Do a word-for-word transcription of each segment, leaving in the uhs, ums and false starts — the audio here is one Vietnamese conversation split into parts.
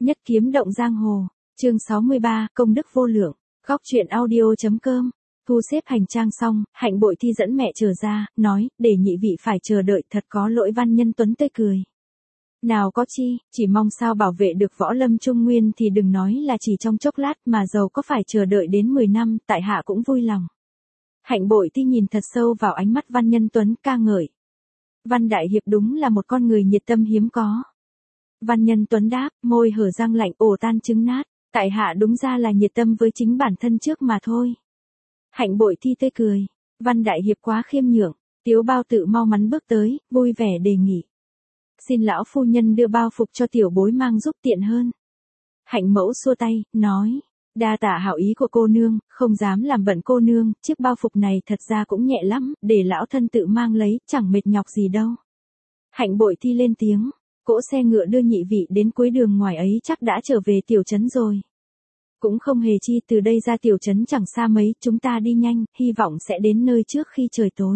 Nhất kiếm động giang hồ, chương sáu mươi ba, công đức vô lượng, góc truyện audio.com. Thu xếp hành trang xong, Hạnh Bội Thi dẫn mẹ trở ra, nói, để nhị vị phải chờ đợi, thật có lỗi. Văn Nhân Tuấn tươi cười. Nào có chi, chỉ mong sao bảo vệ được Võ Lâm Trung Nguyên thì đừng nói là chỉ trong chốc lát, mà dầu có phải chờ đợi đến mười năm, tại hạ cũng vui lòng. Hạnh Bội Thi nhìn thật sâu vào ánh mắt Văn Nhân Tuấn, ca ngợi. Văn Đại Hiệp đúng là một con người nhiệt tâm hiếm có. Văn Nhân Tuấn đáp, môi hở răng lạnh, ồ tan trứng nát, tại hạ đúng ra là nhiệt tâm với chính bản thân trước mà thôi. Hạnh Bội Thi tươi cười, Văn Đại Hiệp quá khiêm nhượng. Tiếu Bao Tự mau mắn bước tới, vui vẻ đề nghị. Xin lão phu nhân đưa bao phục cho tiểu bối mang giúp tiện hơn. Hạnh Mẫu xua tay, nói, đa tạ hảo ý của cô nương, không dám làm bận cô nương, chiếc bao phục này thật ra cũng nhẹ lắm, để lão thân tự mang lấy, chẳng mệt nhọc gì đâu. Hạnh Bội Thi lên tiếng, cỗ xe ngựa đưa nhị vị đến cuối đường ngoài ấy chắc đã trở về tiểu trấn rồi. Cũng không hề chi, từ đây ra tiểu trấn chẳng xa mấy, chúng ta đi nhanh, hy vọng sẽ đến nơi trước khi trời tối.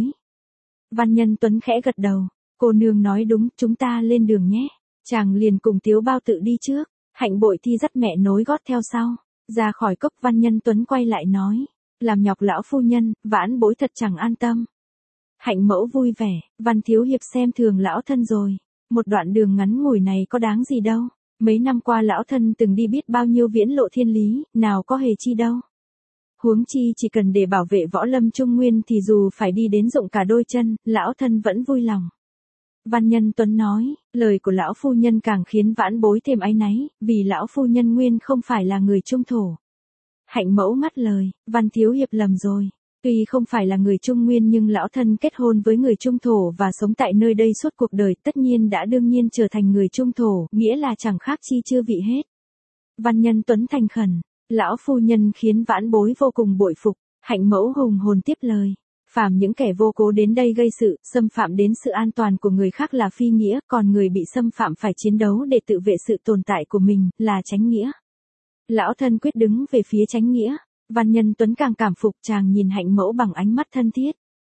Văn Nhân Tuấn khẽ gật đầu, cô nương nói đúng, chúng ta lên đường nhé. Chàng liền cùng Tiếu Bao Tự đi trước, Hạnh Bội Thi dắt mẹ nối gót theo sau. Ra khỏi cốc, Văn Nhân Tuấn quay lại nói, làm nhọc lão phu nhân, vãn bối thật chẳng an tâm. Hạnh Mẫu vui vẻ, Văn thiếu hiệp xem thường lão thân rồi. Một đoạn đường ngắn ngủi này có đáng gì đâu. Mấy năm qua lão thân từng đi biết bao nhiêu viễn lộ thiên lý, nào có hề chi đâu. Huống chi chỉ cần để bảo vệ Võ Lâm Trung Nguyên thì dù phải đi đến rụng cả đôi chân, lão thân vẫn vui lòng. Văn Nhân Tuấn nói, lời của lão phu nhân càng khiến vãn bối thêm áy náy, vì lão phu nhân nguyên không phải là người Trung Thổ. Hạnh Mẫu ngắt lời, Văn thiếu hiệp lầm rồi. Tuy không phải là người Trung Nguyên nhưng lão thân kết hôn với người Trung Thổ và sống tại nơi đây suốt cuộc đời, tất nhiên đã đương nhiên trở thành người Trung Thổ, nghĩa là chẳng khác chi chưa vị hết. Văn Nhân Tuấn thành khẩn, lão phu nhân khiến vãn bối vô cùng bội phục. Hạnh Mẫu hùng hồn tiếp lời, phàm những kẻ vô cố đến đây gây sự, xâm phạm đến sự an toàn của người khác là phi nghĩa, còn người bị xâm phạm phải chiến đấu để tự vệ sự tồn tại của mình, là chánh nghĩa. Lão thân quyết đứng về phía chánh nghĩa. Văn Nhân Tuấn càng cảm phục, chàng nhìn Hạnh Mẫu bằng ánh mắt thân thiết.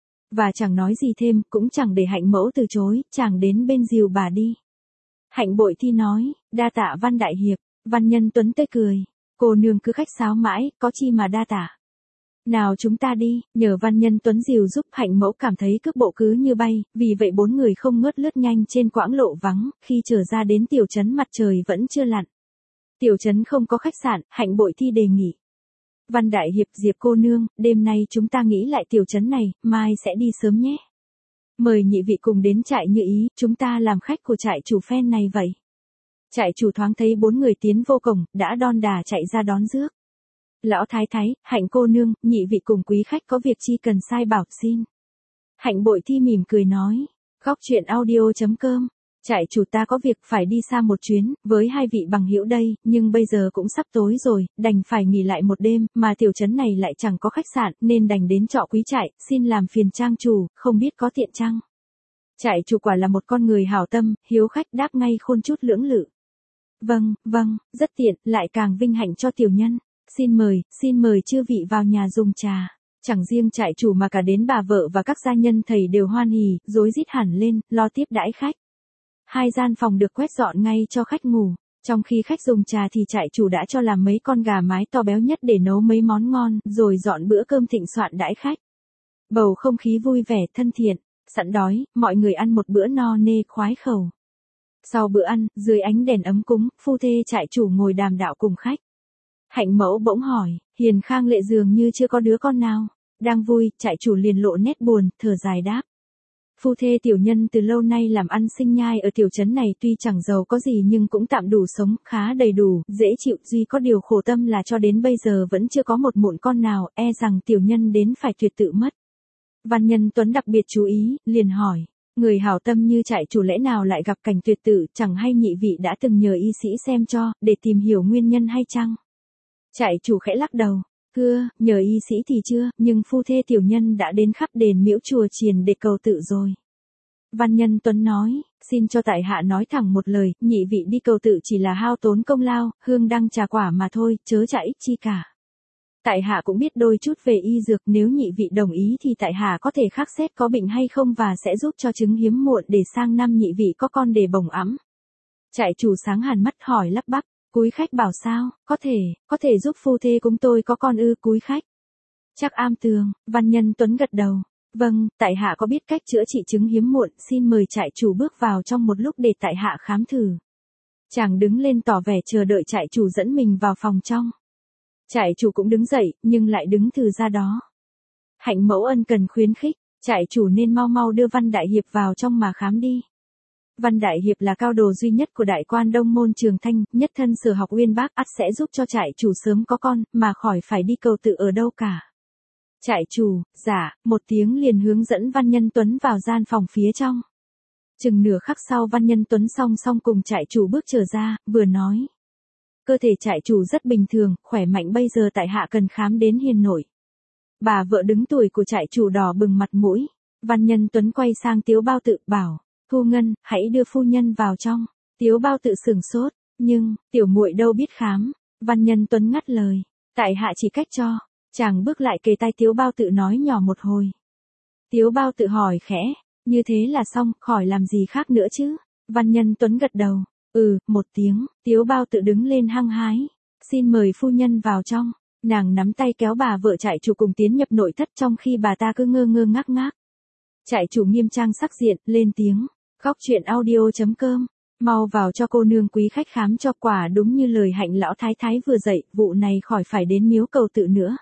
Và chẳng nói gì thêm, cũng chẳng để Hạnh Mẫu từ chối, chàng đến bên dìu bà đi. Hạnh Bội Thi nói, đa tạ Văn Đại Hiệp. Văn Nhân Tuấn tươi cười, cô nương cứ khách sáo mãi, có chi mà đa tạ. Nào chúng ta đi, nhờ Văn Nhân Tuấn dìu giúp, Hạnh Mẫu cảm thấy cước bộ cứ như bay, vì vậy bốn người không ngớt lướt nhanh trên quãng lộ vắng, khi trở ra đến tiểu trấn mặt trời vẫn chưa lặn. Tiểu trấn không có khách sạn, Hạnh Bội Thi đề nghị. Văn Đại Hiệp, Diệp cô nương, đêm nay chúng ta nghĩ lại tiểu trấn này, mai sẽ đi sớm nhé. Mời nhị vị cùng đến trại Như Ý, chúng ta làm khách của trại chủ phen này vậy. Trại chủ thoáng thấy bốn người tiến vô cổng, đã đon đà chạy ra đón rước. Lão thái thái, Hạnh cô nương, nhị vị cùng quý khách có việc chi cần sai bảo, xin. Hạnh Bội Thi mỉm cười nói, góc truyện audio.com. Trại chủ ta có việc phải đi xa một chuyến, với hai vị bằng hữu đây, nhưng bây giờ cũng sắp tối rồi, đành phải nghỉ lại một đêm, mà tiểu trấn này lại chẳng có khách sạn, nên đành đến trọ quý trại, xin làm phiền trang chủ, không biết có tiện chăng? Trại chủ quả là một con người hảo tâm, hiếu khách đáp ngay khôn chút lưỡng lự. Vâng, vâng, rất tiện, lại càng vinh hạnh cho tiểu nhân. Xin mời, xin mời chư vị vào nhà dùng trà. Chẳng riêng trại chủ mà cả đến bà vợ và các gia nhân thầy đều hoan hỉ, rối rít hẳn lên, lo tiếp đãi khách. Hai gian phòng được quét dọn ngay cho khách ngủ. Trong khi khách dùng trà thì trại chủ đã cho làm mấy con gà mái to béo nhất để nấu mấy món ngon, rồi dọn bữa cơm thịnh soạn đãi khách. Bầu không khí vui vẻ, thân thiện, sẵn đói, mọi người ăn một bữa no nê khoái khẩu. Sau bữa ăn, dưới ánh đèn ấm cúng, phu thê trại chủ ngồi đàm đạo cùng khách. Hạnh Mẫu bỗng hỏi, Hiền Khang Lệ dường như chưa có đứa con nào. Đang vui, trại chủ liền lộ nét buồn, thở dài đáp. Phu thê tiểu nhân từ lâu nay làm ăn sinh nhai ở tiểu trấn này, tuy chẳng giàu có gì nhưng cũng tạm đủ sống, khá đầy đủ, dễ chịu, duy có điều khổ tâm là cho đến bây giờ vẫn chưa có một mụn con nào, e rằng tiểu nhân đến phải tuyệt tự mất. Văn Nhân Tuấn đặc biệt chú ý, liền hỏi, người hảo tâm như trại chủ lẽ nào lại gặp cảnh tuyệt tự, chẳng hay nhị vị đã từng nhờ y sĩ xem cho, để tìm hiểu nguyên nhân hay chăng? Trại chủ khẽ lắc đầu. Thưa, nhờ y sĩ thì chưa, nhưng phu thê tiểu nhân đã đến khắp đền miễu chùa chiền để cầu tự rồi. Văn Nhân Tuấn nói, xin cho tại hạ nói thẳng một lời, nhị vị đi cầu tự chỉ là hao tốn công lao, hương đăng trà quả mà thôi, chớ chả ích chi cả. Tại hạ cũng biết đôi chút về y dược, nếu nhị vị đồng ý thì tại hạ có thể khắc xét có bệnh hay không và sẽ giúp cho chứng hiếm muộn để sang năm nhị vị có con để bồng ẵm. Trại chủ sáng hàn mắt hỏi lắp bắp, Cúi khách bảo sao, có thể, có thể giúp phu thê chúng tôi có con ư? Cúi khách. Chắc am tường, Văn Nhân Tuấn gật đầu. Vâng, tại hạ có biết cách chữa trị chứng hiếm muộn, xin mời trại chủ bước vào trong một lúc để tại hạ khám thử. Chàng đứng lên tỏ vẻ chờ đợi trại chủ dẫn mình vào phòng trong. Trại chủ cũng đứng dậy, nhưng lại đứng từ ra đó. Hạnh mẫu ân cần khuyến khích, trại chủ nên mau mau đưa Văn Đại Hiệp vào trong mà khám đi. Văn Đại Hiệp là cao đồ duy nhất của đại quan Đông Môn Trường Thanh, nhất thân Sở Học uyên bác, ắt sẽ giúp cho trại chủ sớm có con, mà khỏi phải đi cầu tự ở đâu cả. Trại chủ, dạ, một tiếng liền hướng dẫn Văn Nhân Tuấn vào gian phòng phía trong. Chừng nửa khắc sau Văn Nhân Tuấn song song cùng trại chủ bước trở ra, vừa nói. Cơ thể trại chủ rất bình thường, khỏe mạnh, bây giờ tại hạ cần khám đến hiền nội. Bà vợ đứng tuổi của trại chủ đỏ bừng mặt mũi. Văn Nhân Tuấn quay sang Tiếu Bao Tự, bảo, Thu Ngân, hãy đưa phu nhân vào trong. Tiếu Bao Tự sửng sốt, nhưng, tiểu muội đâu biết khám. Văn Nhân Tuấn ngắt lời, tại hạ chỉ cách cho. Chàng bước lại kề tai Tiếu Bao Tự nói nhỏ một hồi. Tiếu Bao Tự hỏi khẽ, như thế là xong, khỏi làm gì khác nữa chứ? Văn Nhân Tuấn gật đầu, ừ, một tiếng. Tiếu Bao Tự đứng lên hăng hái, xin mời phu nhân vào trong. Nàng nắm tay kéo bà vợ trại chủ cùng tiến nhập nội thất, trong khi bà ta cứ ngơ ngơ ngác ngác. Trại chủ nghiêm trang sắc diện, lên tiếng, khóc chuyện audio chấm com, mau vào cho cô nương quý khách khám cho. Quả đúng như lời Hạnh lão thái thái vừa dạy, vụ này khỏi phải đến miếu cầu tự nữa.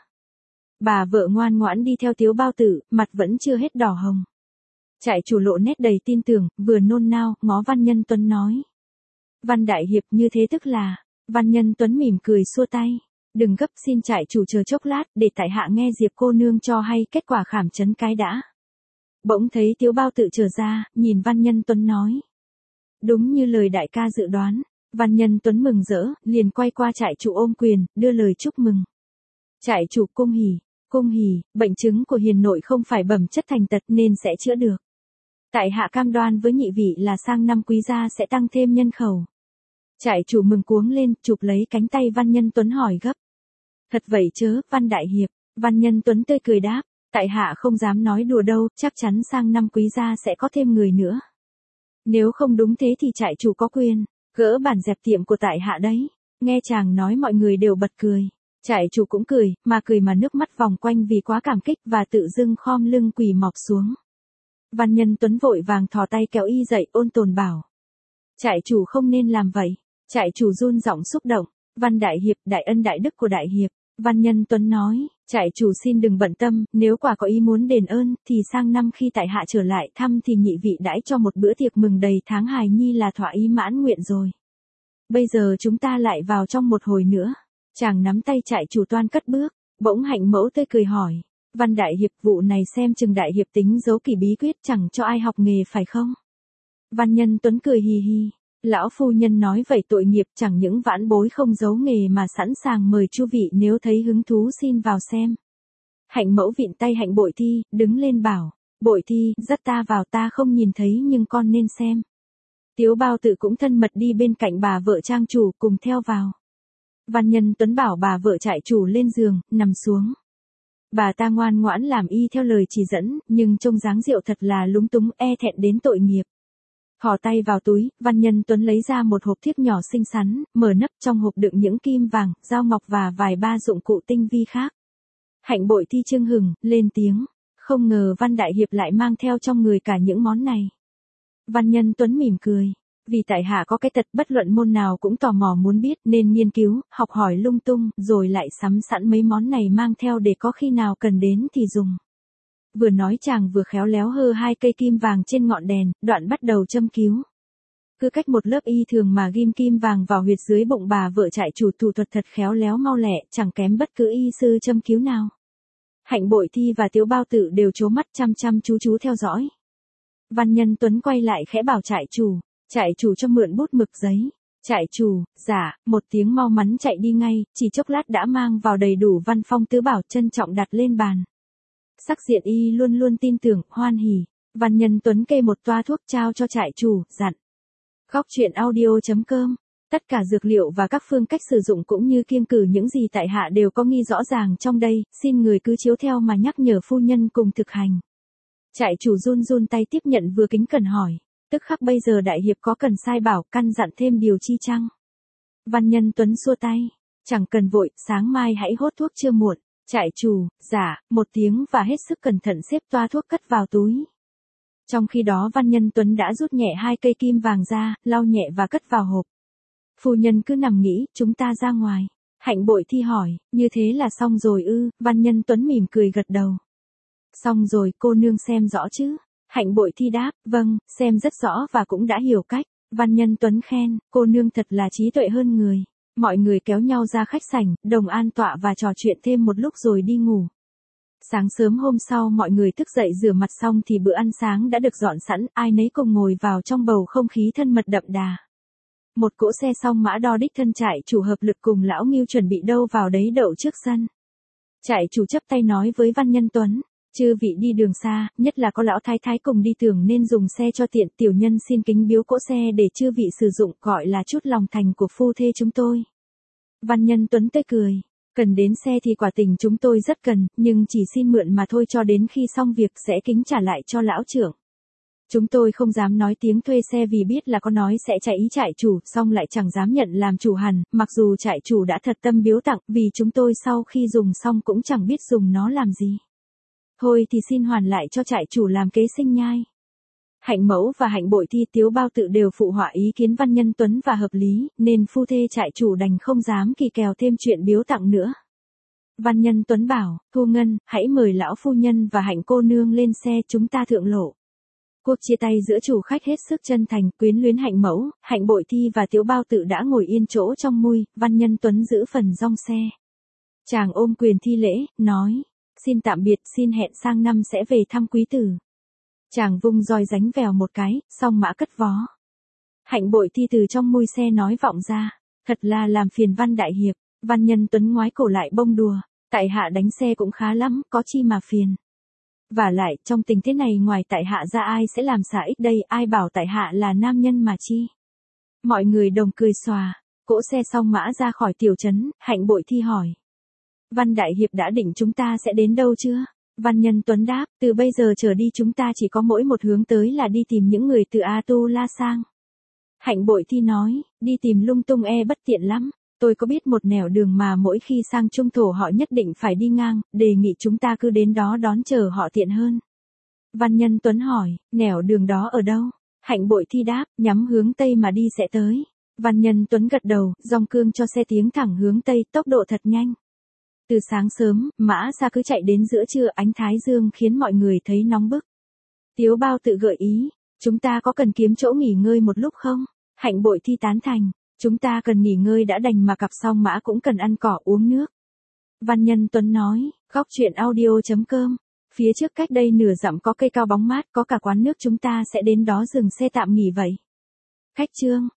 Bà vợ ngoan ngoãn đi theo Tiếu Bao Tự, mặt vẫn chưa hết đỏ hồng. Trại chủ lộ nét đầy tin tưởng, vừa nôn nao, ngó Văn Nhân Tuấn nói. Văn Đại Hiệp, như thế tức là. Văn Nhân Tuấn mỉm cười xua tay. Đừng gấp, xin trại chủ chờ chốc lát, để tại hạ nghe Diệp cô nương cho hay kết quả khảm chấn cái đã. Bỗng thấy Tiếu Bao Tự trở ra, nhìn Văn Nhân Tuấn nói. Đúng như lời đại ca dự đoán. Văn Nhân Tuấn mừng rỡ, liền quay qua trại chủ ôm quyền, đưa lời chúc mừng. Trại chủ cung hỉ, cung hỉ, bệnh chứng của hiền nội không phải bẩm chất thành tật nên sẽ chữa được. Tại hạ cam đoan với nhị vị là sang năm quý gia sẽ tăng thêm nhân khẩu. Trại chủ mừng cuống lên, chụp lấy cánh tay Văn Nhân Tuấn hỏi gấp. Thật vậy chớ, Văn Đại Hiệp? Văn Nhân Tuấn tươi cười đáp, tại hạ không dám nói đùa đâu, chắc chắn sang năm quý gia sẽ có thêm người nữa. Nếu không đúng thế thì trại chủ có quyền gỡ bản dẹp tiệm của tại hạ đấy. Nghe chàng nói mọi người đều bật cười. Trại chủ cũng cười, mà cười mà nước mắt vòng quanh vì quá cảm kích và tự dưng khom lưng quỳ mọp xuống. Văn Nhân Tuấn vội vàng thò tay kéo y dậy, ôn tồn bảo. Trại chủ không nên làm vậy. Trại chủ run giọng xúc động. Văn Đại Hiệp, đại ân đại đức của Đại Hiệp. Văn Nhân Tuấn nói, trại chủ xin đừng bận tâm, nếu quả có ý muốn đền ơn, thì sang năm khi tại hạ trở lại thăm thì nhị vị đãi cho một bữa tiệc mừng đầy tháng hài nhi là thỏa ý mãn nguyện rồi. Bây giờ chúng ta lại vào trong một hồi nữa. Chàng nắm tay trại chủ toan cất bước, bỗng Hạnh mẫu tươi cười hỏi. Văn Đại Hiệp, vụ này xem chừng Đại Hiệp tính giấu kỳ bí quyết chẳng cho ai học nghề phải không? Văn Nhân Tuấn cười hì hì. Lão phu nhân nói vậy tội nghiệp, chẳng những vãn bối không giấu nghề mà sẵn sàng mời chu vị nếu thấy hứng thú xin vào xem. Hạnh mẫu vịn tay Hạnh Bội Thi, đứng lên bảo. Bội Thi, dắt ta vào, ta không nhìn thấy nhưng con nên xem. Tiếu Bao Tự cũng thân mật đi bên cạnh bà vợ trang chủ cùng theo vào. Văn Nhân Tuấn bảo bà vợ trại chủ lên giường, nằm xuống. Bà ta ngoan ngoãn làm y theo lời chỉ dẫn, nhưng trông dáng rượu thật là lúng túng, e thẹn đến tội nghiệp. Thò tay vào túi, Văn Nhân Tuấn lấy ra một hộp thiếc nhỏ xinh xắn, mở nắp, trong hộp đựng những kim vàng, dao ngọc và vài ba dụng cụ tinh vi khác. Hạnh Bội Thi chưng hừng, lên tiếng. Không ngờ Văn Đại Hiệp lại mang theo trong người cả những món này. Văn Nhân Tuấn mỉm cười. Vì tại hạ có cái tật bất luận môn nào cũng tò mò muốn biết nên nghiên cứu, học hỏi lung tung, rồi lại sắm sẵn mấy món này mang theo để có khi nào cần đến thì dùng. Vừa nói chàng vừa khéo léo hơ hai cây kim vàng trên ngọn đèn, đoạn bắt đầu châm cứu. Cứ cách một lớp y thường mà ghim kim vàng vào huyệt dưới bụng bà vợ trại chủ, thủ thuật thật khéo léo mau lẹ, chẳng kém bất cứ y sư châm cứu nào. Hạnh Bội Thi và Tiếu Bao Tự đều trố mắt chăm chăm chú chú theo dõi. Văn Nhân Tuấn quay lại khẽ bảo trại chủ. Trại chủ cho mượn bút mực giấy. Trại chủ, dạ, một tiếng mau mắn chạy đi ngay, chỉ chốc lát đã mang vào đầy đủ văn phong tứ bảo, trân trọng đặt lên bàn. Sắc diện y luôn luôn tin tưởng, hoan hỉ. Văn Nhân Tuấn kê một toa thuốc trao cho trại chủ, dặn. Khóc chuyện audio chấm com. Tất cả dược liệu và các phương cách sử dụng cũng như kiêng cử những gì tại hạ đều có ghi rõ ràng trong đây, xin người cứ chiếu theo mà nhắc nhở phu nhân cùng thực hành. Trại chủ run run tay tiếp nhận vừa kính cẩn hỏi. Tức khắc bây giờ Đại Hiệp có cần sai bảo căn dặn thêm điều chi chăng? Văn Nhân Tuấn xua tay. Chẳng cần vội, sáng mai hãy hốt thuốc chưa muộn. Trại chủ, dạ, một tiếng và hết sức cẩn thận xếp toa thuốc cất vào túi. Trong khi đó Văn Nhân Tuấn đã rút nhẹ hai cây kim vàng ra, lau nhẹ và cất vào hộp. Phu nhân cứ nằm nghĩ, chúng ta ra ngoài. Hạnh Bội Thi hỏi, như thế là xong rồi ư? Văn Nhân Tuấn mỉm cười gật đầu. Xong rồi, cô nương xem rõ chứ? Hạnh Bội Thi đáp, vâng, xem rất rõ và cũng đã hiểu cách. Văn Nhân Tuấn khen, cô nương thật là trí tuệ hơn người. Mọi người kéo nhau ra khách sảnh, đồng an tọa và trò chuyện thêm một lúc rồi đi ngủ. Sáng sớm hôm sau mọi người thức dậy rửa mặt xong thì bữa ăn sáng đã được dọn sẵn, ai nấy cùng ngồi vào trong bầu không khí thân mật đậm đà. Một cỗ xe song mã đo đích thân trại chủ hợp lực cùng lão Ngưu chuẩn bị đâu vào đấy đậu trước sân. Trại chủ chắp tay nói với Văn Nhân Tuấn, chư vị đi đường xa, nhất là có lão thái thái cùng đi tưởng nên dùng xe cho tiện, tiểu nhân xin kính biếu cỗ xe để chư vị sử dụng, gọi là chút lòng thành của phu thê chúng tôi. Văn Nhân Tuấn tươi cười, cần đến xe thì quả tình chúng tôi rất cần, nhưng chỉ xin mượn mà thôi, cho đến khi xong việc sẽ kính trả lại cho lão trưởng. Chúng tôi không dám nói tiếng thuê xe vì biết là có nói sẽ chạy ý trại chủ, xong lại chẳng dám nhận làm chủ hẳn, mặc dù trại chủ đã thật tâm biếu tặng, vì chúng tôi sau khi dùng xong cũng chẳng biết dùng nó làm gì. Thôi thì xin hoàn lại cho trại chủ làm kế sinh nhai. Hạnh Mẫu và Hạnh Bội Thi, Tiếu Bao Tự đều phụ họa ý kiến Văn Nhân Tuấn và hợp lý, nên phu thê trại chủ đành không dám kỳ kèo thêm chuyện biếu tặng nữa. Văn Nhân Tuấn bảo, Thu Ngân, hãy mời lão phu nhân và Hạnh cô nương lên xe, chúng ta thượng lộ. Cuộc chia tay giữa chủ khách hết sức chân thành, quyến luyến Hạnh Mẫu, Hạnh Bội Thi và Tiếu Bao Tự đã ngồi yên chỗ trong mui, Văn Nhân Tuấn giữ phần rong xe. Chàng ôm quyền thi lễ, nói, xin tạm biệt, xin hẹn sang năm sẽ về thăm quý tử. Chàng vung roi đánh vèo một cái, xong mã cất vó. Hạnh Bội Thi từ trong mui xe nói vọng ra, thật là làm phiền Văn đại hiệp. Văn Nhân Tuấn ngoái cổ lại bông đùa, tại hạ đánh xe cũng khá lắm, có chi mà phiền. Và lại, trong tình thế này ngoài tại hạ ra ai sẽ làm xả ích đây, ai bảo tại hạ là nam nhân mà chi. Mọi người đồng cười xòa, cỗ xe xong mã ra khỏi tiểu trấn, Hạnh Bội Thi hỏi. Văn đại hiệp đã định chúng ta sẽ đến đâu chưa? Văn Nhân Tuấn đáp, từ bây giờ trở đi chúng ta chỉ có mỗi một hướng tới là đi tìm những người từ A Tu La sang. Hạnh Bội Thi nói, đi tìm lung tung e bất tiện lắm. Tôi có biết một nẻo đường mà mỗi khi sang trung thổ họ nhất định phải đi ngang, đề nghị chúng ta cứ đến đó đón chờ họ tiện hơn. Văn Nhân Tuấn hỏi, nẻo đường đó ở đâu? Hạnh Bội Thi đáp, nhắm hướng Tây mà đi sẽ tới. Văn Nhân Tuấn gật đầu, dòng cương cho xe tiến thẳng hướng Tây, tốc độ thật nhanh. Từ sáng sớm, mã xa cứ chạy đến giữa trưa, ánh thái dương khiến mọi người thấy nóng bức. Tiếu Bao Tự gợi ý, chúng ta có cần kiếm chỗ nghỉ ngơi một lúc không? Hạnh Bội Thi tán thành. Chúng ta cần nghỉ ngơi đã đành mà cặp song mã cũng cần ăn cỏ uống nước. Văn Nhân Tuấn nói, góc truyện audio chấm com, phía trước cách đây nửa dặm có cây cao bóng mát, có cả quán nước, chúng ta sẽ đến đó dừng xe tạm nghỉ vậy. Khách trương.